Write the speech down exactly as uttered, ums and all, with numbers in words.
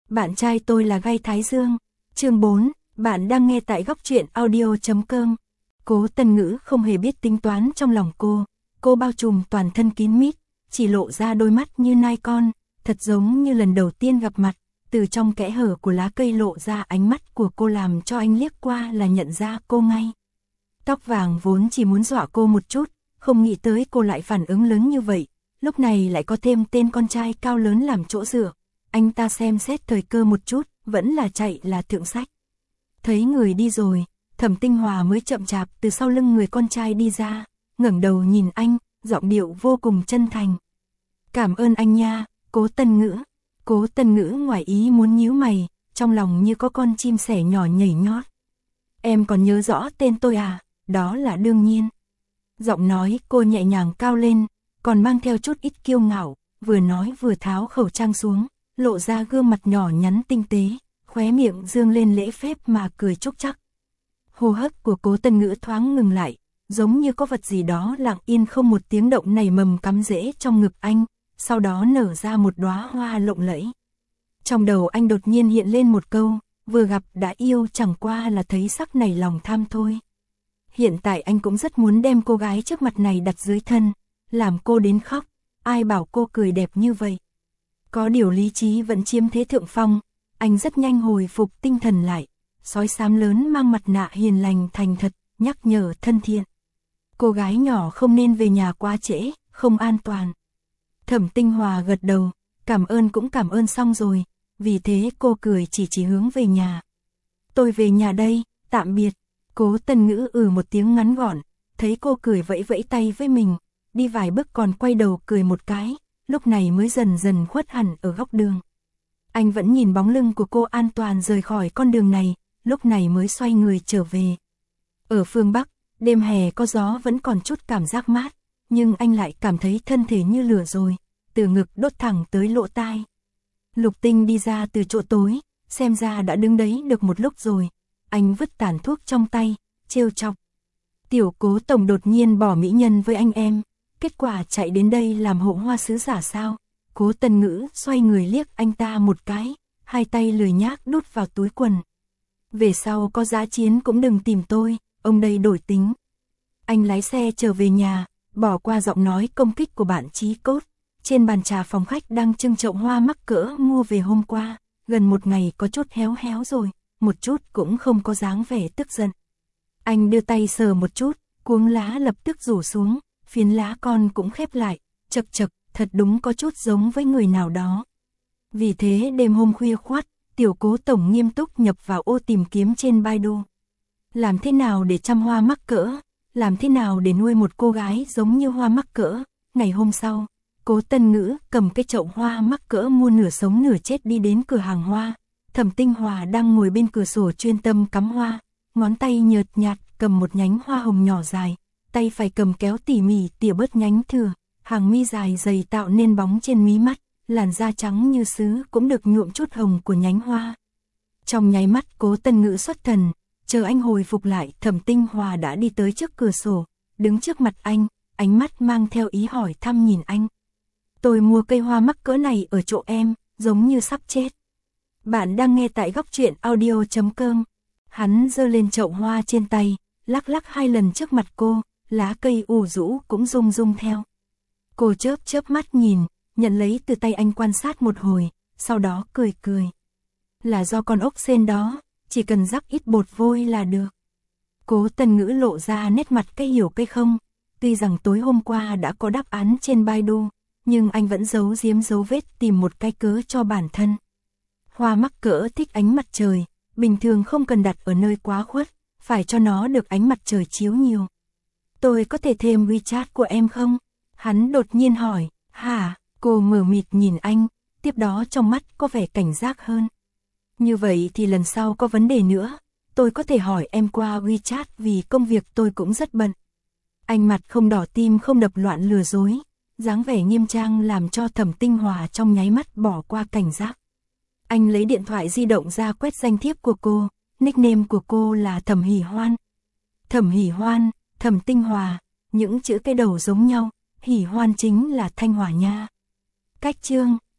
bạn trai tôi là gai thái dương. Chương bốn, bạn đang nghe tại góc truyện audio chấm com. Cố Tần Ngữ không hề biết tính toán trong lòng cô, cô bao trùm toàn thân kín mít, chỉ lộ ra đôi mắt như nai con, thật giống như lần đầu tiên gặp mặt, từ trong kẽ hở của lá cây lộ ra ánh mắt của cô làm cho anh liếc qua là nhận ra cô ngay. Tóc vàng vốn chỉ muốn dọa cô một chút, không nghĩ tới cô lại phản ứng lớn như vậy, lúc này lại có thêm tên con trai cao lớn làm chỗ dựa. Anh ta xem xét thời cơ một chút, vẫn là chạy là thượng sách. Thấy người đi rồi, Thẩm Tinh Hòa mới chậm chạp từ sau lưng người con trai đi ra, ngẩng đầu nhìn anh, giọng điệu vô cùng chân thành. Cảm ơn anh nha, Cố Tần Ngữ. Cố Tần Ngữ ngoài ý muốn nhíu mày, trong lòng như có con chim sẻ nhỏ nhảy nhót. Em còn nhớ rõ tên tôi à, đó là đương nhiên. Giọng nói cô nhẹ nhàng cao lên, còn mang theo chút ít kiêu ngạo, vừa nói vừa tháo khẩu trang xuống, lộ ra gương mặt nhỏ nhắn tinh tế, khóe miệng dương lên lễ phép mà cười chúc chắc. Hô hấp của Cố Tần Ngữ thoáng ngừng lại, giống như có vật gì đó lặng yên không một tiếng động nảy mầm cắm rễ trong ngực anh, sau đó nở ra một đóa hoa lộng lẫy. Trong đầu anh đột nhiên hiện lên một câu, vừa gặp đã yêu chẳng qua là thấy sắc nảy lòng tham thôi. Hiện tại anh cũng rất muốn đem cô gái trước mặt này đặt dưới thân, làm cô đến khóc, ai bảo cô cười đẹp như vậy. Có điều lý trí vẫn chiếm thế thượng phong, anh rất nhanh hồi phục tinh thần lại, sói xám lớn mang mặt nạ hiền lành thành thật, nhắc nhở thân thiện. Cô gái nhỏ không nên về nhà quá trễ, không an toàn. Thẩm Tinh Hòa gật đầu, cảm ơn cũng cảm ơn xong rồi, vì thế cô cười chỉ chỉ hướng về nhà. Tôi về nhà đây, tạm biệt. Cố Tần Ngữ ừ một tiếng ngắn gọn, thấy cô cười vẫy vẫy tay với mình, đi vài bước còn quay đầu cười một cái, lúc này mới dần dần khuất hẳn ở góc đường. Anh vẫn nhìn bóng lưng của cô an toàn rời khỏi con đường này, lúc này mới xoay người trở về. Ở phương Bắc, đêm hè có gió vẫn còn chút cảm giác mát, nhưng anh lại cảm thấy thân thể như lửa rồi, từ ngực đốt thẳng tới lỗ tai. Lục Tinh đi ra từ chỗ tối, xem ra đã đứng đấy được một lúc rồi. Anh vứt tàn thuốc trong tay, trêu chọc. Tiểu Cố tổng đột nhiên bỏ mỹ nhân với anh em, kết quả chạy đến đây làm hộ hoa sứ giả sao? Cố Tần Ngữ xoay người liếc anh ta một cái, hai tay lười nhác đút vào túi quần. Về sau có giá chiến cũng đừng tìm tôi, ông đây đổi tính. Anh lái xe trở về nhà, bỏ qua giọng nói công kích của bạn Chí Cốt. Trên bàn trà phòng khách đang trưng chậu hoa mắc cỡ mua về hôm qua, gần một ngày có chút héo héo rồi, một chút cũng không có dáng vẻ tức giận. Anh đưa tay sờ một chút, cuống lá lập tức rủ xuống, phiến lá con cũng khép lại, chật chật, thật đúng có chút giống với người nào đó. Vì thế đêm hôm khuya khoắt, Tiểu Cố tổng nghiêm túc nhập vào ô tìm kiếm trên Baidu. Làm thế nào để chăm hoa mắc cỡ, làm thế nào để nuôi một cô gái giống như hoa mắc cỡ. Ngày hôm sau, Cố Tần Ngữ cầm cái chậu hoa mắc cỡ mua nửa sống nửa chết đi đến cửa hàng hoa. Thẩm Tinh Hòa đang ngồi bên cửa sổ chuyên tâm cắm hoa, ngón tay nhợt nhạt cầm một nhánh hoa hồng nhỏ dài, tay phải cầm kéo tỉ mỉ tỉa bớt nhánh thừa, hàng mi dài dày tạo nên bóng trên mí mắt, làn da trắng như sứ cũng được nhuộm chút hồng của nhánh hoa. Trong nháy mắt Cố Tần Ngữ xuất thần, chờ anh hồi phục lại, Thẩm Tinh Hòa đã đi tới trước cửa sổ, đứng trước mặt anh, ánh mắt mang theo ý hỏi thăm nhìn anh. Tôi mua cây hoa mắc cỡ này ở chỗ em, giống như sắp chết. Bạn đang nghe tại góc truyện audio chấm com. Hắn giơ lên chậu hoa trên tay, lắc lắc hai lần trước mặt cô, lá cây ủ rũ cũng rung rung theo. Cô chớp chớp mắt nhìn, nhận lấy từ tay anh quan sát một hồi, sau đó cười cười. Là do con ốc sên đó, chỉ cần rắc ít bột vôi là được. Cố Tần Ngữ lộ ra nét mặt cái hiểu cái không, tuy rằng tối hôm qua đã có đáp án trên Baidu, nhưng anh vẫn giấu giếm dấu vết tìm một cái cớ cho bản thân. Hoa mắc cỡ thích ánh mặt trời, bình thường không cần đặt ở nơi quá khuất, phải cho nó được ánh mặt trời chiếu nhiều. Tôi có thể thêm WeChat của em không? Hắn đột nhiên hỏi. Hả? Cô mờ mịt nhìn anh, tiếp đó trong mắt có vẻ cảnh giác hơn. Như vậy thì lần sau có vấn đề nữa, tôi có thể hỏi em qua WeChat vì công việc tôi cũng rất bận. Anh mặt không đỏ tim không đập loạn lừa dối, dáng vẻ nghiêm trang làm cho Thẩm Tinh Hòa trong nháy mắt bỏ qua cảnh giác. Anh lấy điện thoại di động ra quét danh thiếp của cô, nickname của cô là Thẩm Hỉ Hoan. Thẩm Hỉ Hoan, Thẩm Tinh Hòa, những chữ cái đầu giống nhau, Hỉ Hoan chính là Thanh Hòa nha. Cách chương